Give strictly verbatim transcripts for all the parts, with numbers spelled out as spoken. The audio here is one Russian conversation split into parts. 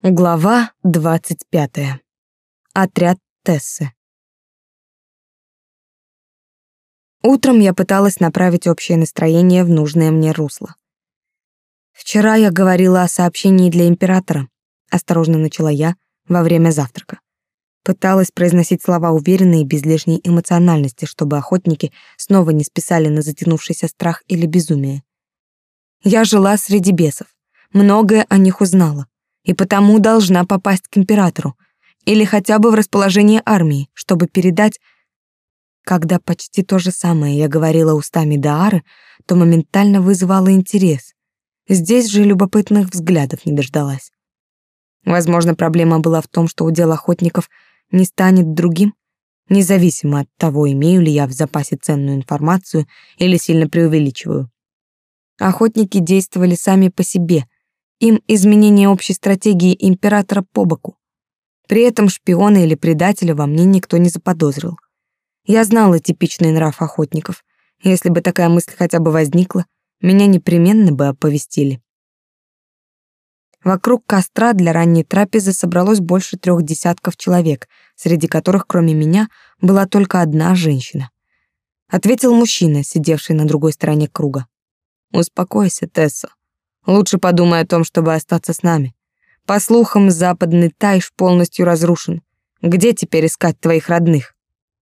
Глава двадцать пятая. Отряд Тессы. Утром я пыталась направить общее настроение в нужное мне русло. «Вчера я говорила о сообщении для императора», — осторожно начала я во время завтрака. Пыталась произносить слова уверенно и без лишней эмоциональности, чтобы охотники снова не списали на затянувшийся страх или безумие. Я жила среди бесов, многое о них узнала, и потому должна попасть к императору или хотя бы в расположение армии, чтобы передать. Когда почти то же самое я говорила устами Даары, то моментально вызывала интерес. Здесь же любопытных взглядов не дождалась. Возможно, проблема была в том, что удел охотников не станет другим, независимо от того, имею ли я в запасе ценную информацию или сильно преувеличиваю. Охотники действовали сами по себе. Им изменение общей стратегии императора по боку. При этом шпиона или предателя во мне никто не заподозрил. Я знала типичный нрав охотников. Если бы такая мысль хотя бы возникла, меня непременно бы оповестили. Вокруг костра для ранней трапезы собралось больше трех десятков человек, среди которых, кроме меня, была только одна женщина. Ответил мужчина, сидевший на другой стороне круга. «Успокойся, Тесса. Лучше подумай о том, чтобы остаться с нами. По слухам, западный Тайш полностью разрушен. Где теперь искать твоих родных?»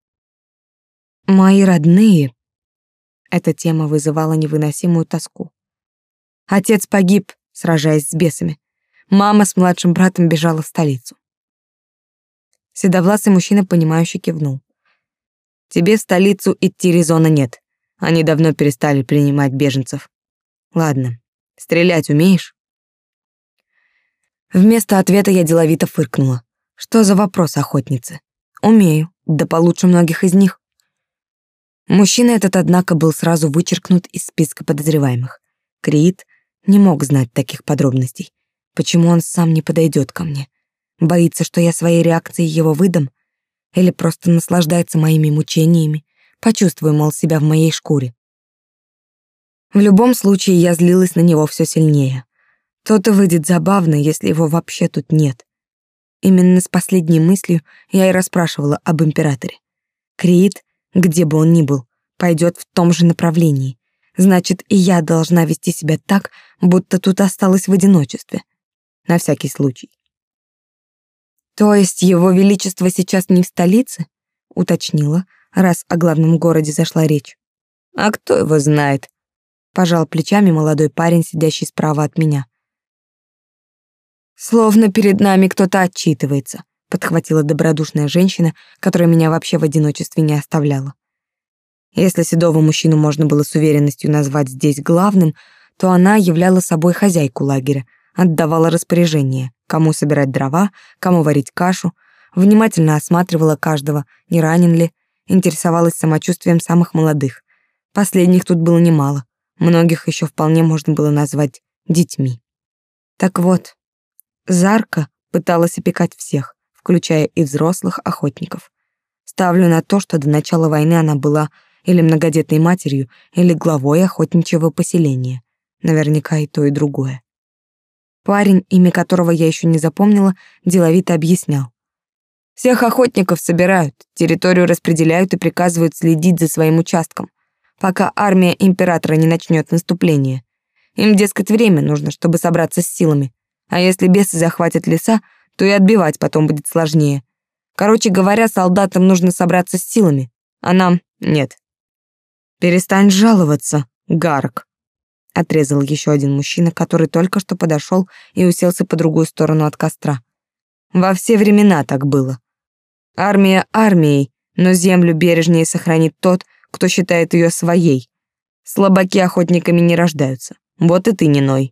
Мои родные. Эта тема вызывала невыносимую тоску. Отец погиб, сражаясь с бесами. Мама с младшим братом бежала в столицу. Седовласый мужчина, понимающе кивнул. «Тебе в столицу идти резона нет. Они давно перестали принимать беженцев. Ладно, стрелять умеешь?» Вместо ответа я деловито фыркнула. Что за вопрос, охотницы? Умею, да получше многих из них. Мужчина этот, однако, был сразу вычеркнут из списка подозреваемых. Криит не мог знать таких подробностей. Почему он сам не подойдет ко мне? Боится, что я своей реакцией его выдам? Или просто наслаждается моими мучениями? Почувствуй, мол, себя в моей шкуре. В любом случае, я злилась на него все сильнее. То-то выйдет забавно, если его вообще тут нет. Именно с последней мыслью я и расспрашивала об императоре. Криит, где бы он ни был, пойдет в том же направлении. Значит, и я должна вести себя так, будто тут осталась в одиночестве. На всякий случай. То есть его величество сейчас не в столице? Уточнила, раз о главном городе зашла речь. А кто его знает? Пожал плечами молодой парень, сидящий справа от меня. Словно перед нами кто-то отчитывается, подхватила добродушная женщина, которая меня вообще в одиночестве не оставляла. Если седого мужчину можно было с уверенностью назвать здесь главным, то она являла собой хозяйку лагеря, отдавала распоряжение, кому собирать дрова, кому варить кашу, внимательно осматривала каждого, не ранен ли, интересовалась самочувствием самых молодых. Последних тут было немало, многих еще вполне можно было назвать детьми. Так вот, Зарка пыталась опекать всех, включая и взрослых охотников. Ставлю на то, что до начала войны она была или многодетной матерью, или главой охотничьего поселения. Наверняка и то, и другое. Парень, имя которого я еще не запомнила, деловито объяснял. Всех охотников собирают, территорию распределяют и приказывают следить за своим участком, пока армия императора не начнет наступление. Им, дескать, время нужно, чтобы собраться с силами. А если бесы захватят леса, то и отбивать потом будет сложнее. Короче говоря, солдатам нужно собраться с силами, а нам нет. «Перестань жаловаться, Гарк», — отрезал еще один мужчина, который только что подошел и уселся по другую сторону от костра. «Во все времена так было. Армия армией, но землю бережнее сохранит тот, кто считает ее своей. Слабаки охотниками не рождаются. Вот и ты не ной».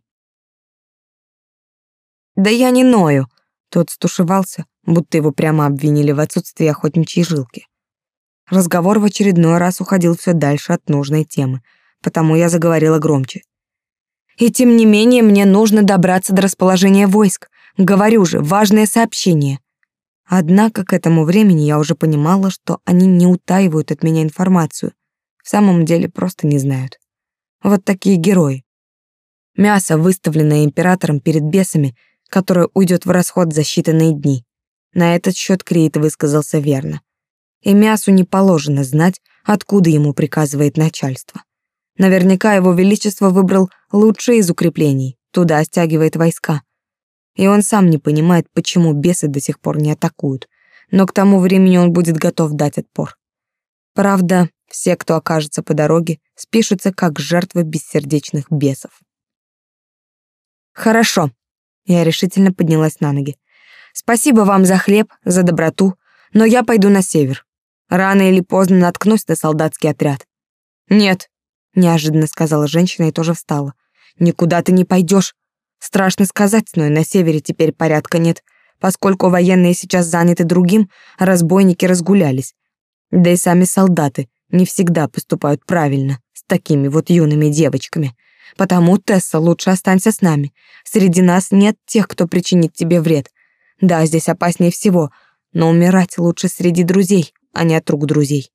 «Да я не ною», — тот стушевался, будто его прямо обвинили в отсутствии охотничьей жилки. Разговор в очередной раз уходил все дальше от нужной темы, потому я заговорила громче. «И тем не менее мне нужно добраться до расположения войск. Говорю же, важное сообщение». Однако к этому времени я уже понимала, что они не утаивают от меня информацию. В самом деле просто не знают. Вот такие герои. Мясо, выставленное императором перед бесами, которая уйдет в расход за считанные дни. На этот счет Крейт высказался верно. И мясу не положено знать, откуда ему приказывает начальство. Наверняка его величество выбрал лучшее из укреплений, туда стягивает войска. И он сам не понимает, почему бесы до сих пор не атакуют, но к тому времени он будет готов дать отпор. Правда, все, кто окажется по дороге, спишутся как жертвы бессердечных бесов. Хорошо. Я решительно поднялась на ноги. Спасибо вам за хлеб, за доброту, но я пойду на север. Рано или поздно наткнусь на солдатский отряд. Нет, неожиданно сказала женщина и тоже встала. Никуда ты не пойдешь. Страшно сказать, но и на севере теперь порядка нет, поскольку военные сейчас заняты другим, а разбойники разгулялись. Да и сами солдаты не всегда поступают правильно с такими вот юными девочками. Потому, Тесса, лучше останься с нами. Среди нас нет тех, кто причинит тебе вред. Да, здесь опаснее всего, но умирать лучше среди друзей, а не от рук друзей.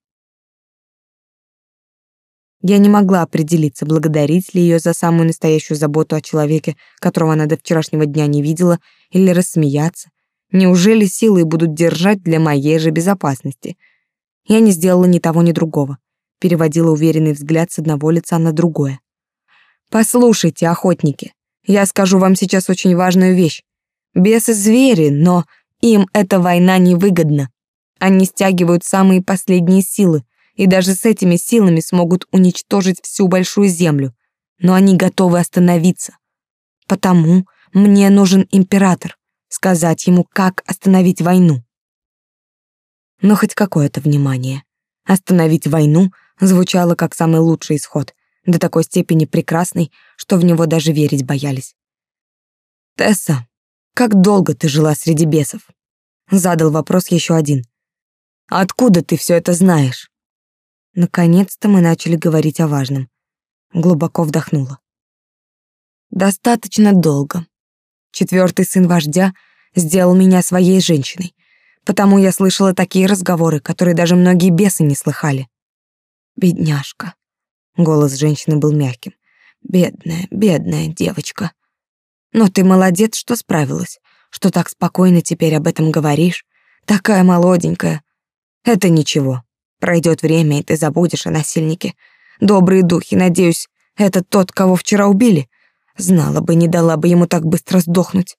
Я не могла определиться, благодарить ли ее за самую настоящую заботу о человеке, которого она до вчерашнего дня не видела, или рассмеяться. Неужели силы будут держать для моей же безопасности? Я не сделала ни того, ни другого. Переводила уверенный взгляд с одного лица на другое. Послушайте, охотники, я скажу вам сейчас очень важную вещь. Бесы звери, но им эта война невыгодна. Они стягивают самые последние силы, и даже с этими силами смогут уничтожить всю большую землю. Но они готовы остановиться. Потому мне нужен император, сказать ему, как остановить войну. Но хоть какое-то внимание. Остановить войну звучало как самый лучший исход, до такой степени прекрасный, что в него даже верить боялись. «Тесса, как долго ты жила среди бесов?» Задал вопрос еще один. «Откуда ты все это знаешь?» Наконец-то мы начали говорить о важном. Глубоко вдохнула. «Достаточно долго. Четвертый сын вождя сделал меня своей женщиной, потому я слышала такие разговоры, которые даже многие бесы не слыхали. Бедняжка». Голос женщины был мягким. «Бедная, бедная девочка. Но ты молодец, что справилась, что так спокойно теперь об этом говоришь. Такая молоденькая. Это ничего. Пройдет время, и ты забудешь о насильнике. Добрые духи, надеюсь, это тот, кого вчера убили. Знала бы, не дала бы ему так быстро сдохнуть».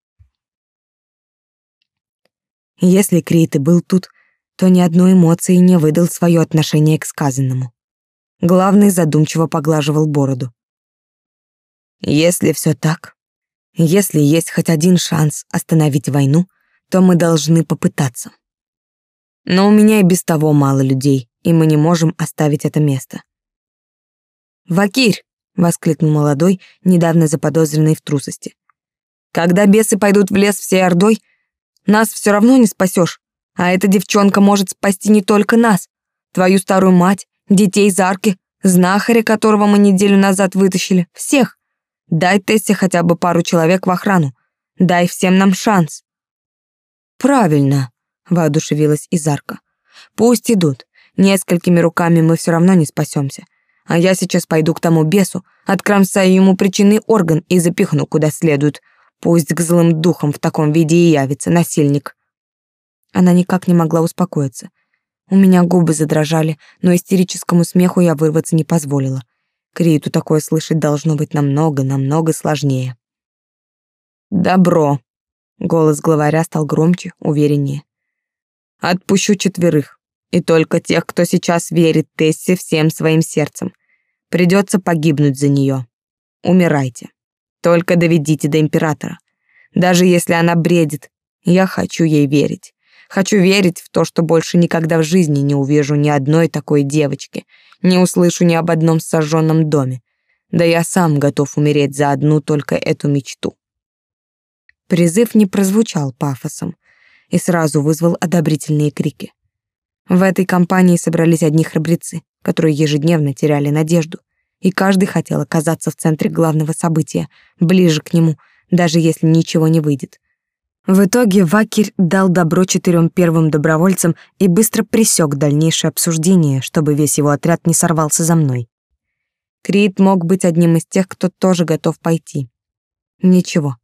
Если Крейт и был тут, то ни одной эмоции не выдал свое отношение к сказанному. Главный задумчиво поглаживал бороду. «Если все так, если есть хоть один шанс остановить войну, то мы должны попытаться. Но у меня и без того мало людей, и мы не можем оставить это место». «Вакирь!» — воскликнул молодой, недавно заподозренный в трусости. «Когда бесы пойдут в лес всей ордой, нас все равно не спасешь, а эта девчонка может спасти не только нас, твою старую мать, детей Зарки, знахаря, которого мы неделю назад вытащили, всех. Дай Тессе хотя бы пару человек в охрану, дай всем нам шанс». «Правильно», — воодушевилась Изарка. «Пусть идут, несколькими руками мы все равно не спасемся. А я сейчас пойду к тому бесу, откромсаю ему причинный орган и запихну куда следует. Пусть к злым духам в таком виде и явится насильник». Она никак не могла успокоиться. У меня губы задрожали, но истерическому смеху я вырваться не позволила. Крейту такое слышать должно быть намного-намного сложнее. «Добро», — голос главаря стал громче, увереннее. «Отпущу четверых, и только тех, кто сейчас верит Тессе всем своим сердцем. Придется погибнуть за нее. Умирайте. Только доведите до императора. Даже если она бредит, я хочу ей верить. Хочу верить в то, что больше никогда в жизни не увижу ни одной такой девочки, не услышу ни об одном сожженном доме. Да я сам готов умереть за одну только эту мечту». Призыв не прозвучал пафосом и сразу вызвал одобрительные крики. В этой компании собрались одни храбрецы, которые ежедневно теряли надежду, и каждый хотел оказаться в центре главного события, ближе к нему, даже если ничего не выйдет. В итоге Вакирь дал добро четырем первым добровольцам и быстро пресек дальнейшее обсуждение, чтобы весь его отряд не сорвался за мной. Крейт мог быть одним из тех, кто тоже готов пойти. Ничего.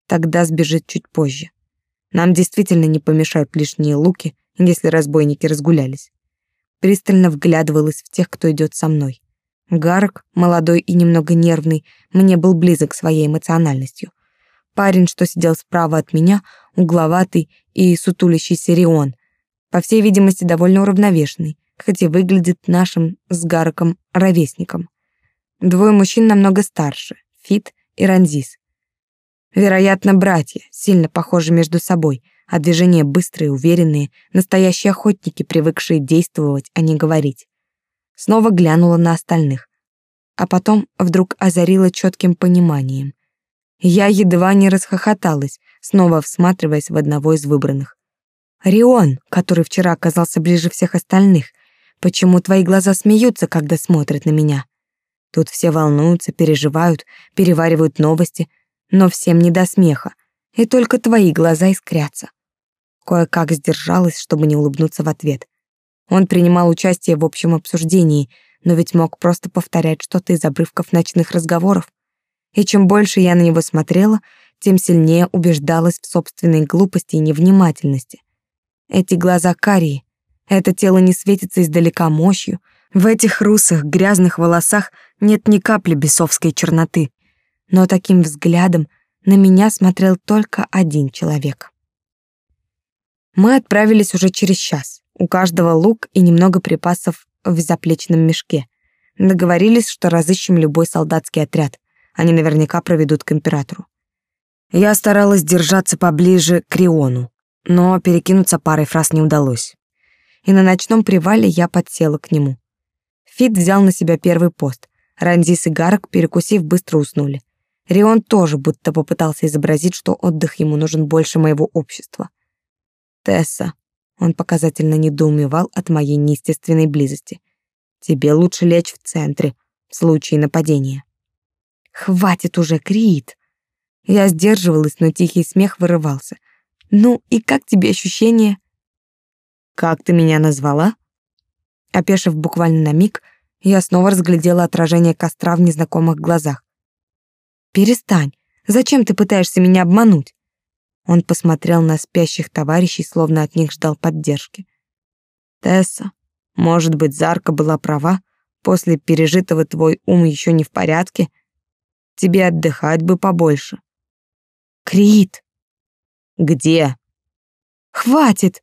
тогда сбежит чуть позже. Нам действительно не помешают лишние луки, если разбойники разгулялись. Пристально вглядывалась в тех, кто идет со мной. Гарок, молодой и немного нервный, мне был близок своей эмоциональностью. Парень, что сидел справа от меня, угловатый и сутулящийся Рион, по всей видимости, довольно уравновешенный, хоть и выглядит нашим с Гароком ровесником. Двое мужчин намного старше, Фит и Ранзис. Вероятно, братья, сильно похожи между собой, а движения быстрые, уверенные, настоящие охотники, привыкшие действовать, а не говорить. Снова глянула на остальных, а потом вдруг озарила четким пониманием. Я едва не расхохоталась, снова всматриваясь в одного из выбранных. «Рион, который вчера оказался ближе всех остальных, почему твои глаза смеются, когда смотрят на меня? Тут все волнуются, переживают, переваривают новости, но всем не до смеха, и только твои глаза искрятся». Кое-как сдержалась, чтобы не улыбнуться в ответ. Он принимал участие в общем обсуждении, но ведь мог просто повторять что-то из обрывков ночных разговоров. И чем больше я на него смотрела, тем сильнее убеждалась в собственной глупости и невнимательности. Эти глаза карие, это тело не светится издалека мощью, в этих русых, грязных волосах нет ни капли бесовской черноты. Но таким взглядом на меня смотрел только один человек. Мы отправились уже через час. У каждого лук и немного припасов в заплечном мешке. Договорились, что разыщем любой солдатский отряд. Они наверняка проведут к императору. Я старалась держаться поближе к Риону, но перекинуться парой фраз не удалось. И на ночном привале я подсела к нему. Фит взял на себя первый пост. Ранзис и Гарок, перекусив, быстро уснули. Рион тоже будто попытался изобразить, что отдых ему нужен больше моего общества. «Тесса», — он показательно недоумевал от моей неестественной близости, «тебе лучше лечь в центре, в случае нападения». «Хватит уже, Крит!» Я сдерживалась, но тихий смех вырывался. «Ну и как тебе ощущение?» «Как ты меня назвала?» Опешив буквально на миг, я снова разглядела отражение костра в незнакомых глазах. «Перестань! Зачем ты пытаешься меня обмануть?» Он посмотрел на спящих товарищей, словно от них ждал поддержки. «Тесса, может быть, Зарка была права? После пережитого твой ум еще не в порядке? Тебе отдыхать бы побольше». «Крит!» «Где?» «Хватит!»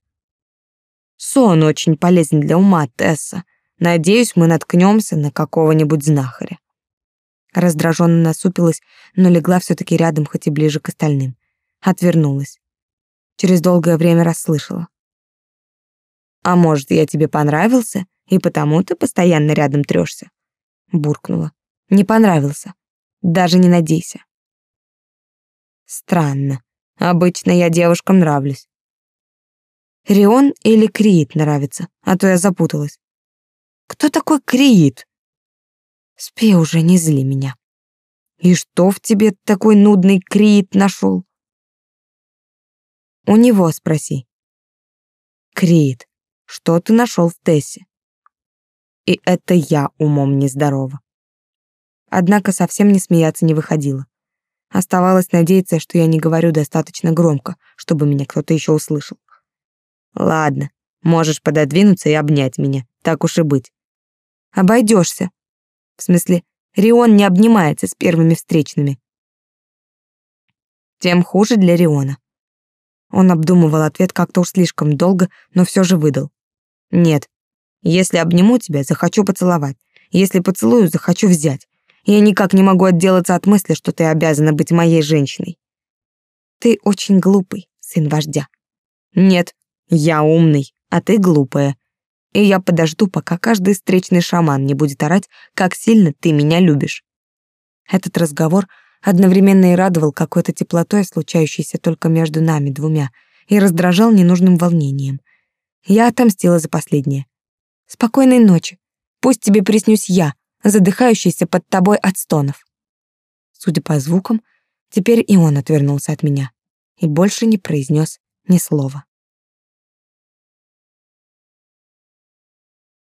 «Сон очень полезен для ума, Тесса. Надеюсь, мы наткнемся на какого-нибудь знахаря». Раздраженно насупилась, но легла все-таки рядом, хоть и ближе к остальным. Отвернулась. Через долгое время расслышала. «А может, я тебе понравился, и потому ты постоянно рядом трёшься?» Буркнула. «Не понравился. Даже не надейся». «Странно. Обычно я девушкам нравлюсь». «Рион или Криит нравится, а то я запуталась». «Кто такой Криит?» «Спи уже, не зли меня». «И что в тебе такой нудный Криит нашел?» «У него спроси». «Криит, что ты нашел в Тессе?» И это я умом нездорова. Однако совсем не смеяться не выходило. Оставалось надеяться, что я не говорю достаточно громко, чтобы меня кто-то еще услышал. «Ладно, можешь пододвинуться и обнять меня, так уж и быть». «Обойдешься. В смысле, Рион не обнимается с первыми встречными». «Тем хуже для Риона». Он обдумывал ответ как-то уж слишком долго, но все же выдал. «Нет, если обниму тебя, захочу поцеловать. Если поцелую, захочу взять. Я никак не могу отделаться от мысли, что ты обязана быть моей женщиной». «Ты очень глупый, сын вождя». «Нет, я умный, а ты глупая. И я подожду, пока каждый встречный шаман не будет орать, как сильно ты меня любишь». Этот разговор одновременно и радовал какой-то теплотой, случающейся только между нами двумя, и раздражал ненужным волнением. Я отомстила за последнее. «Спокойной ночи. Пусть тебе приснюсь я, задыхающийся под тобой от стонов». Судя по звукам, теперь и он отвернулся от меня и больше не произнес ни слова.